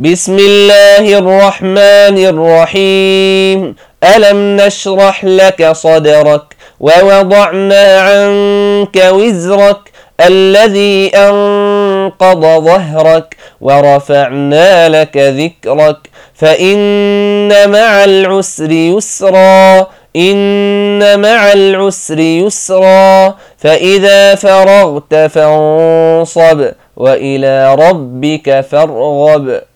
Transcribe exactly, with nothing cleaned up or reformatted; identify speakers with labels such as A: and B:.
A: بسم الله الرحمن الرحيم. ألم نشرح لك صدرك ووضعنا عنك وزرك الذي أنقض ظهرك ورفعنا لك ذكرك فإن مع العسر يسرا إن مع العسر يسرا فإذا فرغت فانصب وإلى ربك فارغب.